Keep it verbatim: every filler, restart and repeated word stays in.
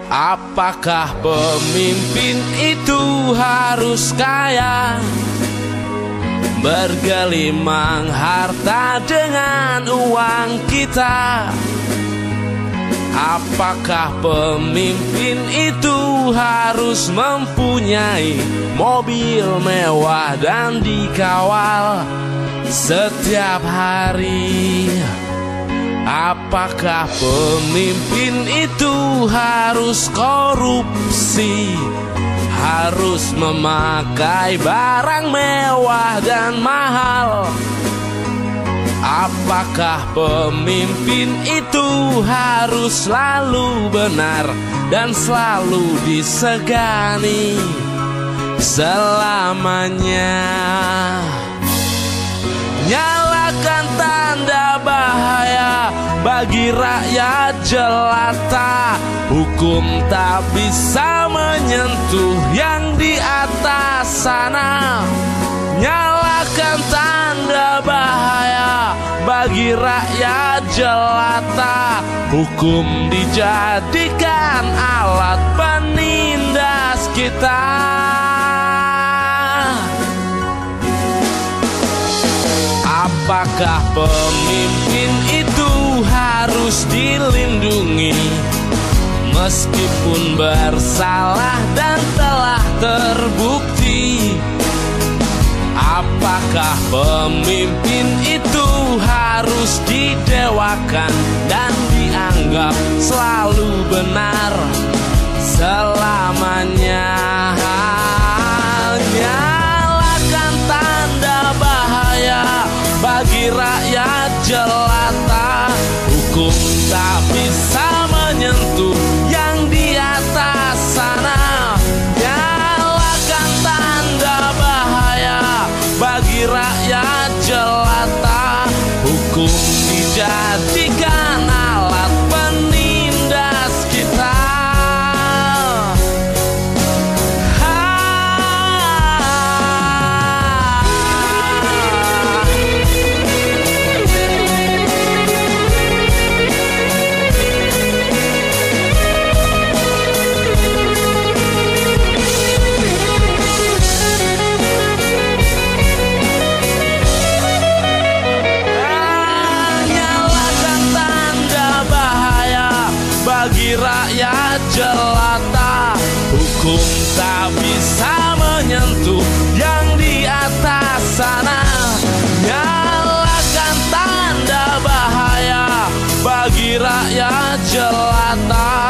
Apakah pemimpin itu harus kaya, bergelimang harta dengan uang kita? Apakah pemimpin itu harus mempunyai mobil mewah dan dikawal setiap hari? Apakah pemimpin itu harus korupsi, harus memakai barang mewah dan mahal? Apakah pemimpin itu harus selalu benar dan selalu disegani selamanya? Nyalakan tanda bahaya bagi rakyat jelata. Hukum tak bisa menyentuh yang di atas sana. Nyalakan tanda bahaya bagi rakyat jelata. Hukum dijadikan alat penindas kita. Apakah pemimpin itu harus dilindungi meskipun bersalah dan telah terbukti? Apakah pemimpin itu harus didewakan dan dianggap selalu benar selamanya? Nyalakan tanda bahaya bagi rakyat jelata. Hukum tak bisa menyentuh yang di atas sana. Nyalakan tanda bahaya bagi rakyat jelata. Hukum dijadikan alat penindas kita. Rakyat jelata, hukum tak bisa menyentuh yang di atas sana. Nyalakan tanda bahaya bagi rakyat jelata.